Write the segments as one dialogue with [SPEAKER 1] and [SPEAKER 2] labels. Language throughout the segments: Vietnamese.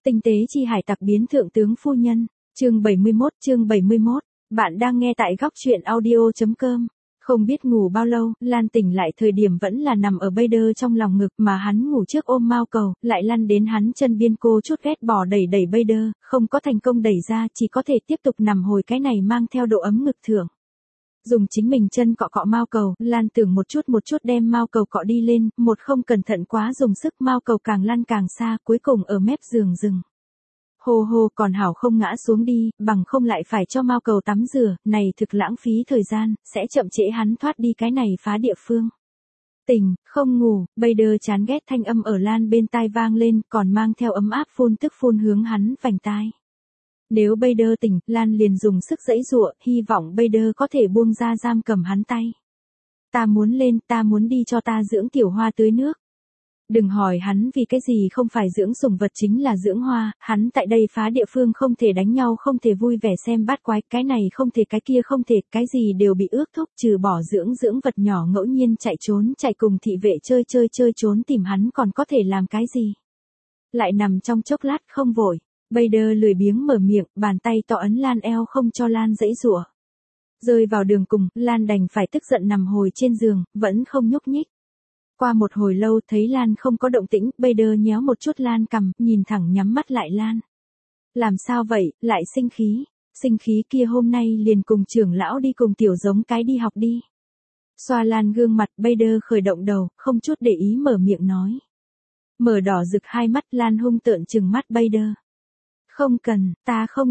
[SPEAKER 1] Tinh tế chi hải tặc biến thượng tướng phu nhân, chương 71, bạn đang nghe tại góc truyện audio.com. Không biết ngủ bao lâu, Lan tỉnh lại thời điểm vẫn là nằm ở Bader trong lòng ngực mà hắn ngủ trước ôm mao cầu, lại lăn đến hắn chân biên cô chút ghét bỏ đẩy Bader, không có thành công đẩy ra chỉ có thể tiếp tục nằm hồi cái này mang theo độ ấm ngực thượng. Dùng chính mình chân cọ cọ mao cầu, Lan tưởng một chút đem mao cầu cọ đi lên, một không cẩn thận quá dùng sức mao cầu càng lăn càng xa, cuối cùng ở mép giường dừng. Hô hô còn hảo không ngã xuống đi, bằng không lại phải cho mao cầu tắm rửa, này thực lãng phí thời gian, sẽ chậm trễ hắn thoát đi cái này phá địa phương. Tỉnh, không ngủ, Bader chán ghét thanh âm ở Lan bên tai vang lên, còn mang theo ấm áp phun tức phun hướng hắn vành tai. Nếu Bader tỉnh, Lan liền dùng sức giãy giụa, hy vọng Bader có thể buông ra giam cầm hắn tay. Ta muốn lên, ta muốn đi cho ta dưỡng tiểu hoa tưới nước. Đừng hỏi hắn vì cái gì không phải dưỡng sủng vật chính là dưỡng hoa, hắn tại đây phá địa phương không thể đánh nhau không thể vui vẻ xem bát quái, cái này không thể cái kia không thể, cái gì đều bị ước thúc trừ bỏ dưỡng vật nhỏ ngẫu nhiên chạy cùng thị vệ chơi trốn tìm hắn còn có thể làm cái gì. Lại nằm trong chốc lát không vội, Bader lười biếng mở miệng, bàn tay to ấn Lan eo không cho Lan giãy giụa. Rơi vào đường cùng, Lan đành phải tức giận nằm hồi trên giường, vẫn không nhúc nhích. Qua một hồi lâu thấy Lan không có động tĩnh, Bader nhéo một chút Lan cằm, nhìn thẳng nhắm mắt lại Lan. Làm sao vậy, lại sinh khí kia hôm nay liền cùng trưởng lão đi cùng tiểu giống cái đi học đi. Xoa Lan gương mặt, Bader khởi động đầu, không chút để ý mở miệng nói. Mở đỏ rực hai mắt Lan hung tợn trừng mắt Bader. Không cần, ta không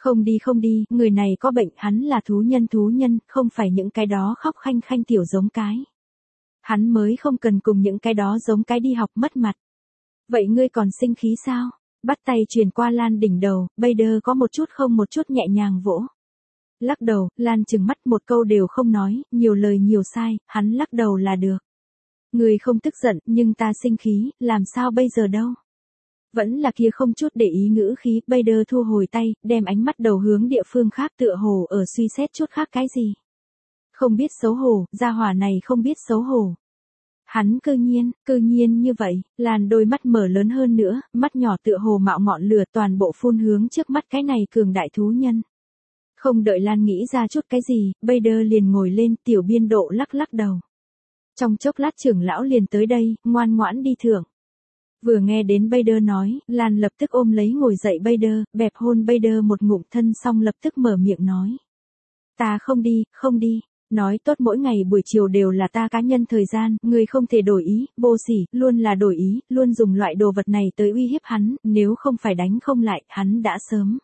[SPEAKER 1] đi, người này có bệnh, hắn là thú nhân, không phải những cái đó khóc khanh tiểu giống cái. Hắn mới không cần cùng những cái đó giống cái đi học mất mặt. Vậy ngươi còn sinh khí sao? Bắt tay truyền qua Lan đỉnh đầu, Bader có một chút nhẹ nhàng vỗ. Lắc đầu, Lan trừng mắt một câu đều không nói, nhiều lời nhiều sai, hắn lắc đầu là được. Ngươi không tức giận, nhưng ta sinh khí, làm sao bây giờ đâu? Vẫn là kia không chút để ý ngữ khí, Bader thu hồi tay, đem ánh mắt đầu hướng địa phương khác tựa hồ ở suy xét chút khác cái gì. Không biết xấu hổ, gia hỏa này không biết xấu hổ. Hắn cư nhiên như vậy, Lan đôi mắt mở lớn hơn nữa, mắt nhỏ tựa hồ mạo ngọn lửa toàn bộ phun hướng trước mắt cái này cường đại thú nhân. Không đợi Lan nghĩ ra chút cái gì, Bader liền ngồi lên tiểu biên độ lắc đầu. Trong chốc lát trưởng lão liền tới đây, ngoan ngoãn đi thưởng. Vừa nghe đến Bader nói, Lan lập tức ôm lấy ngồi dậy Bader, bẹp hôn Bader một ngụm thân xong lập tức mở miệng nói. Ta không đi. Nói tốt mỗi ngày buổi chiều đều là ta cá nhân thời gian, người không thể đổi ý, vô sỉ, luôn là đổi ý, luôn dùng loại đồ vật này tới uy hiếp hắn, nếu không phải đánh không lại, hắn đã sớm.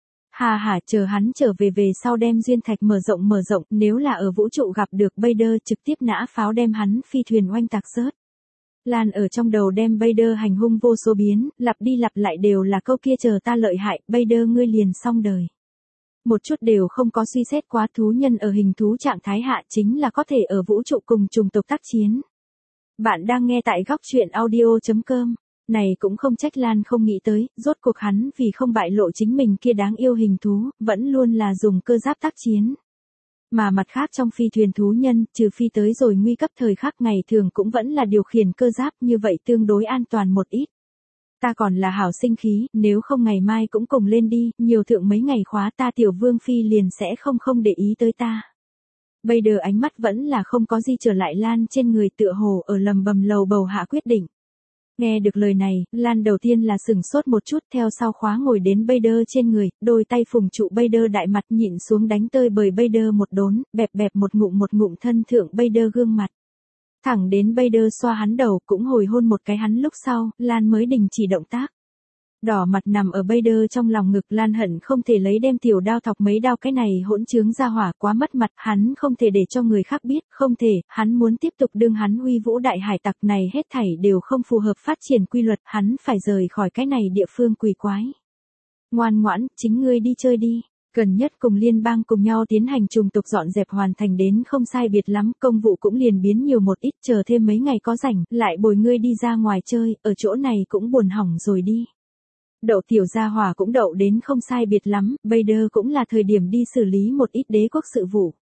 [SPEAKER 1] Hà chờ hắn trở về sau đem duyên thạch mở rộng, nếu là ở vũ trụ gặp được Bader trực tiếp nã pháo đem hắn phi thuyền oanh tạc rớt. Lan ở trong đầu đem Bader hành hung vô số biến, lặp đi lặp lại đều là câu kia chờ ta lợi hại, Bader ngươi liền xong đời. Một chút đều không có suy xét quá thú nhân ở hình thú trạng thái hạ chính là có thể ở vũ trụ cùng chủng tộc tác chiến. Bạn đang nghe tại góc truyện audio.com. Này cũng không trách Lan không nghĩ tới, rốt cuộc hắn vì không bại lộ chính mình kia đáng yêu hình thú, vẫn luôn là dùng cơ giáp tác chiến. Mà mặt khác trong phi thuyền thú nhân, trừ phi tới rồi nguy cấp thời khắc ngày thường cũng vẫn là điều khiển cơ giáp như vậy tương đối an toàn một ít. Ta còn là hảo sinh khí, nếu không ngày mai cũng cùng lên đi, nhiều thượng mấy ngày khóa ta tiểu vương phi liền sẽ không để ý tới ta. Bader ánh mắt vẫn là không có gì trở lại Lan trên người tựa hồ ở lầm bầm lầu bầu hạ quyết định. Nghe được lời này, Lan đầu tiên là sửng sốt một chút theo sau khóa ngồi đến Bader trên người, đôi tay phùng trụ Bader đại mặt nhịn xuống đánh tơi bời Bader một đốn, bẹp một ngụm thân thượng Bader gương mặt. Thẳng đến Bader xoa hắn đầu cũng hồi hôn một cái hắn lúc sau, Lan mới đình chỉ động tác. Đỏ mặt nằm ở Bader trong lòng ngực Lan hận không thể lấy đem tiểu đao thọc mấy đao cái này hỗn trướng ra hỏa quá mất mặt, hắn không thể để cho người khác biết, không thể, hắn muốn tiếp tục đương hắn uy vũ đại hải tặc này hết thảy đều không phù hợp phát triển quy luật, hắn phải rời khỏi cái này địa phương quỷ quái. Ngoan ngoãn, chính ngươi đi chơi đi. Gần nhất cùng liên bang cùng nhau tiến hành trùng tục dọn dẹp hoàn thành đến không sai biệt lắm, công vụ cũng liền biến nhiều một ít, chờ thêm mấy ngày có rảnh, lại bồi ngươi đi ra ngoài chơi, ở chỗ này cũng buồn hỏng rồi đi. Đậu tiểu gia hỏa cũng đậu đến không sai biệt lắm, Bader cũng là thời điểm đi xử lý một ít đế quốc sự vụ.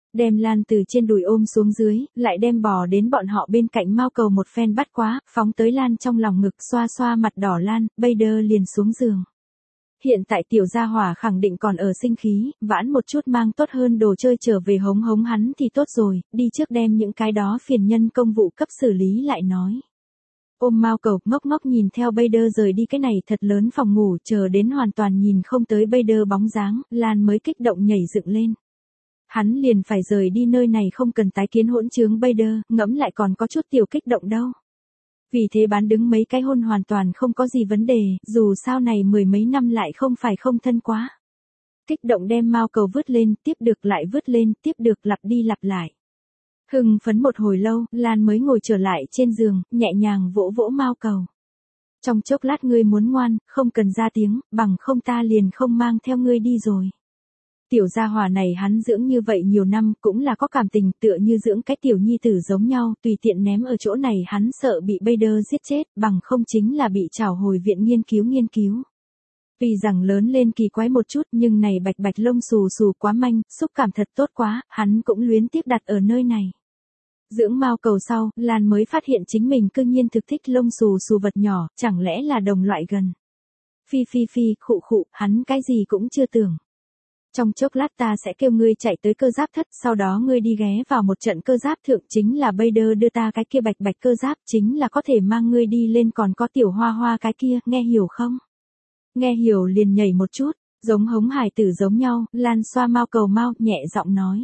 [SPEAKER 1] Đem Lan từ trên đùi ôm xuống dưới, lại đem bò đến bọn họ bên cạnh Mao Cầu một phen bắt quá, phóng tới Lan trong lòng ngực xoa xoa mặt đỏ Lan, Bader liền xuống giường. Hiện tại tiểu gia hỏa khẳng định còn ở sinh khí, vãn một chút mang tốt hơn đồ chơi trở về hống hống hắn thì tốt rồi, đi trước đem những cái đó phiền nhân công vụ cấp xử lý lại nói. Ôm Mao Cầu ngốc ngốc nhìn theo Bader rời đi cái này thật lớn phòng ngủ, chờ đến hoàn toàn nhìn không tới Bader bóng dáng, Lan mới kích động nhảy dựng lên. Hắn liền phải rời đi nơi này không cần tái kiến hỗn trướng Bader, ngẫm lại còn có chút tiểu kích động đâu. Vì thế bán đứng mấy cái hôn hoàn toàn không có gì vấn đề, dù sao này mười mấy năm lại không phải không thân quá. Kích động đem Mao Cầu vứt lên, tiếp được lại vứt lên, tiếp được lặp đi lặp lại. Hưng phấn một hồi lâu, Lan mới ngồi trở lại trên giường, nhẹ nhàng vỗ vỗ Mao Cầu. Trong chốc lát ngươi muốn ngoan, không cần ra tiếng, bằng không ta liền không mang theo ngươi đi rồi. Tiểu gia hỏa này hắn dưỡng như vậy nhiều năm cũng là có cảm tình, tựa như dưỡng cái tiểu nhi tử giống nhau, tùy tiện ném ở chỗ này hắn sợ bị Bader giết chết, bằng không chính là bị trảo hồi viện nghiên cứu. Vì rằng lớn lên kỳ quái một chút nhưng này bạch bạch lông xù xù quá manh, xúc cảm thật tốt quá, hắn cũng luyến tiếc đặt ở nơi này. Dưỡng Mao Cầu sau, Lan mới phát hiện chính mình cư nhiên thực thích lông xù xù vật nhỏ, chẳng lẽ là đồng loại gần. Phi, khụ khụ, hắn cái gì cũng chưa tưởng. Trong chốc lát ta sẽ kêu ngươi chạy tới cơ giáp thất, sau đó ngươi đi ghé vào một trận cơ giáp thượng, chính là Bader đưa ta cái kia bạch bạch cơ giáp, chính là có thể mang ngươi đi lên, còn có tiểu hoa hoa cái kia, nghe hiểu không? Nghe hiểu liền nhảy một chút, giống hống hài tử giống nhau, Lan xoa Mao Cầu mau, nhẹ giọng nói.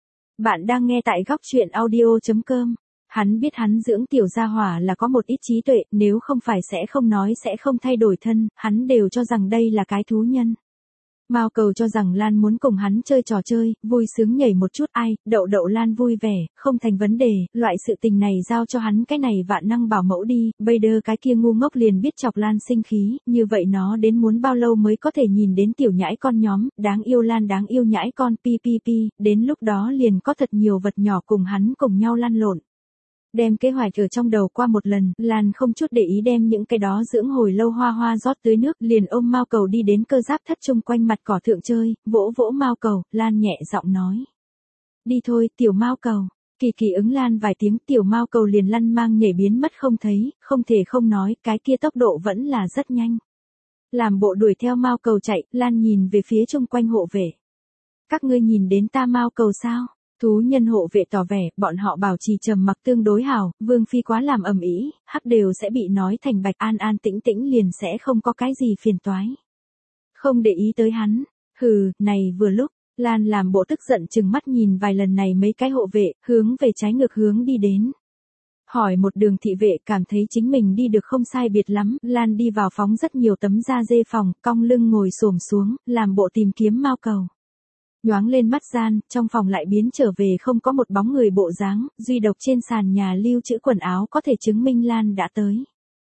[SPEAKER 1] Bạn đang nghe tại góc truyện audio.com. Hắn biết hắn dưỡng tiểu gia hỏa là có một ít trí tuệ, nếu không phải sẽ không nói sẽ không thay đổi thân, hắn đều cho rằng đây là cái thú nhân. Mao Cầu cho rằng Lan muốn cùng hắn chơi trò chơi, vui sướng nhảy một chút, ai, đậu Lan vui vẻ, không thành vấn đề, loại sự tình này giao cho hắn cái này vạn năng bảo mẫu đi, Bader cái kia ngu ngốc liền biết chọc Lan sinh khí, như vậy nó đến muốn bao lâu mới có thể nhìn đến tiểu nhãi con nhóm, đáng yêu Lan đáng yêu nhãi con pi, đến lúc đó liền có thật nhiều vật nhỏ cùng hắn cùng nhau lăn lộn. Đem kế hoạch ở trong đầu qua một lần, Lan không chút để ý đem những cái đó dưỡng hồi lâu hoa hoa rót tưới nước, liền ôm Mao Cầu đi đến cơ giáp thất chung quanh mặt cỏ thượng chơi, vỗ vỗ Mao Cầu, Lan nhẹ giọng nói. Đi thôi, tiểu Mao Cầu. Kỳ ứng Lan vài tiếng, tiểu Mao Cầu liền lăn mang nhảy biến mất không thấy, không thể không nói, cái kia tốc độ vẫn là rất nhanh. Làm bộ đuổi theo Mao Cầu chạy, Lan nhìn về phía chung quanh hộ vệ. Các ngươi nhìn đến ta Mao Cầu sao? Thú nhân hộ vệ tỏ vẻ, bọn họ bảo trì trầm mặc tương đối hảo, Vương Phi quá làm ầm ĩ, hắc đều sẽ bị nói thành bạch, an an tĩnh tĩnh liền sẽ không có cái gì phiền toái. Không để ý tới hắn, hừ, này vừa lúc, Lan làm bộ tức giận chừng mắt nhìn vài lần này mấy cái hộ vệ, hướng về trái ngược hướng đi đến. Hỏi một đường thị vệ cảm thấy chính mình đi được không sai biệt lắm, Lan đi vào phóng rất nhiều tấm da dê phòng, cong lưng ngồi xổm xuống, làm bộ tìm kiếm Mao Cầu. Nhoáng lên mắt gian, trong phòng lại biến trở về không có một bóng người bộ dáng, duy độc trên sàn nhà lưu trữ quần áo có thể chứng minh Lan đã tới.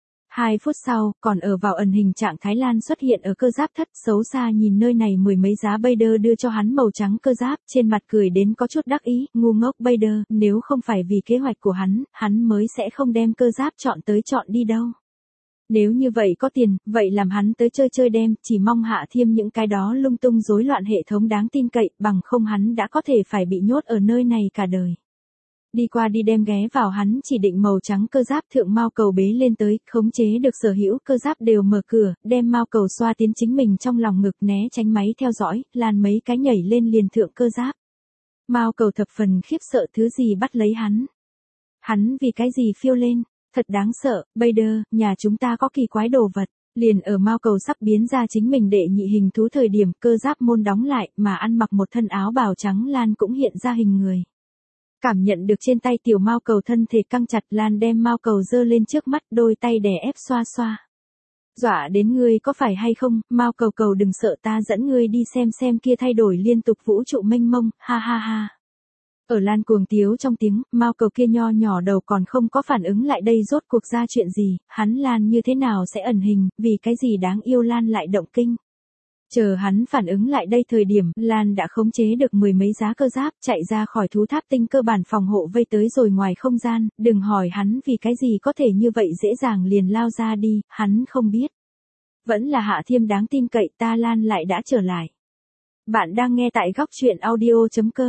[SPEAKER 1] 2 phút sau, còn ở vào ẩn hình trạng thái Lan xuất hiện ở cơ giáp thất, xấu xa nhìn nơi này mười mấy giá Bader đưa cho hắn màu trắng cơ giáp, trên mặt cười đến có chút đắc ý, ngu ngốc Bader, nếu không phải vì kế hoạch của hắn mới sẽ không đem cơ giáp chọn tới chọn đi đâu. Nếu như vậy có tiền, vậy làm hắn tới chơi đem, chỉ mong hạ thiêm những cái đó lung tung rối loạn hệ thống đáng tin cậy, bằng không hắn đã có thể phải bị nhốt ở nơi này cả đời. Đi qua đi đem ghé vào hắn chỉ định màu trắng cơ giáp thượng Mao Cầu bế lên tới, khống chế được sở hữu cơ giáp đều mở cửa, đem Mao Cầu xoa tiến chính mình trong lòng ngực né tránh máy theo dõi, Lan mấy cái nhảy lên liền thượng cơ giáp. Mao Cầu thập phần khiếp sợ thứ gì bắt lấy hắn. Hắn vì cái gì phiêu lên. Thật đáng sợ, Bader, nhà chúng ta có kỳ quái đồ vật. Liền ở Mao Cầu sắp biến ra chính mình đệ nhị hình thú thời điểm cơ giáp môn đóng lại mà ăn mặc một thân áo bào trắng Lan cũng hiện ra hình người. Cảm nhận được trên tay tiểu Mao Cầu thân thể căng chặt Lan đem Mao Cầu giơ lên trước mắt đôi tay đè ép xoa xoa. Dọa đến ngươi có phải hay không, Mao Cầu đừng sợ ta dẫn ngươi đi xem kia thay đổi liên tục vũ trụ mênh mông, ha ha ha. Ở Lan cuồng tiếu trong tiếng, Mao Cầu kia nho nhỏ đầu còn không có phản ứng lại đây rốt cuộc ra chuyện gì, hắn Lan như thế nào sẽ ẩn hình, vì cái gì đáng yêu Lan lại động kinh. Chờ hắn phản ứng lại đây thời điểm, Lan đã khống chế được mười mấy giá cơ giáp, chạy ra khỏi thú tháp tinh cơ bản phòng hộ vây tới rồi ngoài không gian, đừng hỏi hắn vì cái gì có thể như vậy dễ dàng liền lao ra đi, hắn không biết. Vẫn là Hạ Thiêm đáng tin cậy, ta Lan lại đã trở lại. Bạn đang nghe tại góc truyện audio.com.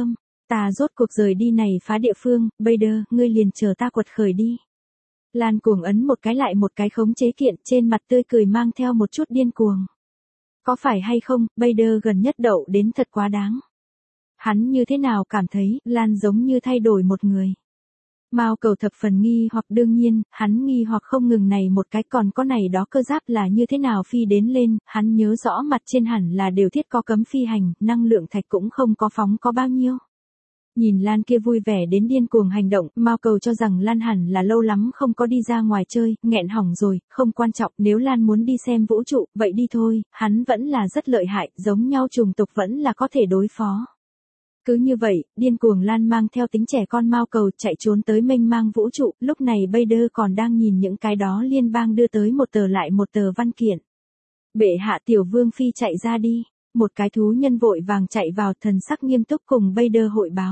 [SPEAKER 1] Ta rốt cuộc rời đi này phá địa phương, Bader, ngươi liền chờ ta quật khởi đi. Lan cuồng ấn một cái lại một cái khống chế kiện, trên mặt tươi cười mang theo một chút điên cuồng. Có phải hay không, Bader gần nhất đậu đến thật quá đáng. Hắn như thế nào cảm thấy, Lan giống như thay đổi một người. Mao Cầu thập phần nghi hoặc, đương nhiên, hắn nghi hoặc không ngừng này một cái, còn có này đó cơ giáp là như thế nào phi đến lên, hắn nhớ rõ mặt trên hẳn là đều thiết có cấm phi hành, năng lượng thạch cũng không có phóng có bao nhiêu. Nhìn Lan kia vui vẻ đến điên cuồng hành động, Mao Cầu cho rằng Lan hẳn là lâu lắm không có đi ra ngoài chơi, nghẹn hỏng rồi, không quan trọng, nếu Lan muốn đi xem vũ trụ, vậy đi thôi, hắn vẫn là rất lợi hại, giống nhau chủng tộc vẫn là có thể đối phó. Cứ như vậy, điên cuồng Lan mang theo tính trẻ con Mao Cầu chạy trốn tới mênh mang vũ trụ, lúc này Bader còn đang nhìn những cái đó liên bang đưa tới một tờ lại một tờ văn kiện. Bệ hạ tiểu vương phi chạy ra đi, một cái thú nhân vội vàng chạy vào, thần sắc nghiêm túc cùng Bader hội báo.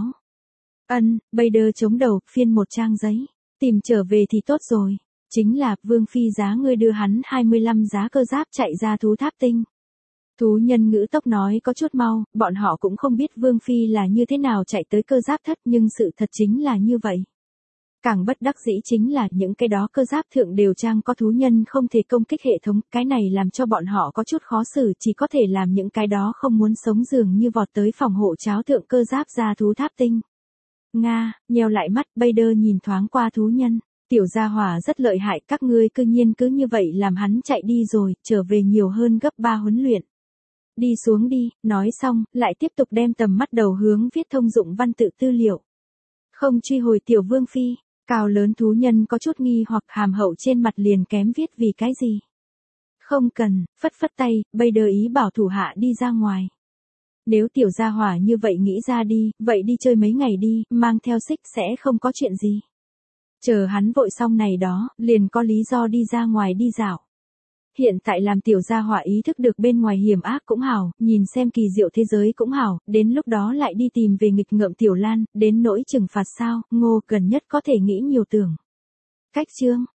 [SPEAKER 1] Bader chống đầu, phiên một trang giấy, tìm trở về thì tốt rồi, chính là, vương phi giá ngươi đưa hắn 25 giá cơ giáp chạy ra thú tháp tinh. Thú nhân ngữ tốc nói có chút mau, bọn họ cũng không biết Vương Phi là như thế nào chạy tới cơ giáp thất, nhưng sự thật chính là như vậy. Càng bất đắc dĩ chính là những cái đó cơ giáp thượng đều trang có thú nhân không thể công kích hệ thống, cái này làm cho bọn họ có chút khó xử, chỉ có thể làm những cái đó không muốn sống dường như vọt tới phòng hộ cháo thượng cơ giáp ra thú tháp tinh. Nga, nheo lại mắt, Bader nhìn thoáng qua thú nhân. Tiểu gia hỏa rất lợi hại, các ngươi cư nhiên cứ như vậy làm hắn chạy đi rồi, trở về nhiều hơn gấp 3 huấn luyện. Đi xuống đi, nói xong, lại tiếp tục đem tầm mắt đầu hướng viết thông dụng văn tự tư liệu. Không truy hồi tiểu vương phi, cao lớn thú nhân có chút nghi hoặc hàm hậu trên mặt liền kém viết vì cái gì. Không cần, phất phất tay, Bader ý bảo thủ hạ đi ra ngoài. Nếu tiểu gia hỏa như vậy nghĩ ra đi, vậy đi chơi mấy ngày đi, mang theo xích sẽ không có chuyện gì. Chờ hắn vội xong này đó, liền có lý do đi ra ngoài đi dạo. Hiện tại làm tiểu gia hỏa ý thức được bên ngoài hiểm ác cũng hảo, nhìn xem kỳ diệu thế giới cũng hảo, đến lúc đó lại đi tìm về nghịch ngợm tiểu Lan, đến nỗi trừng phạt sao, Ngô gần nhất có thể nghĩ nhiều tưởng. Cách chương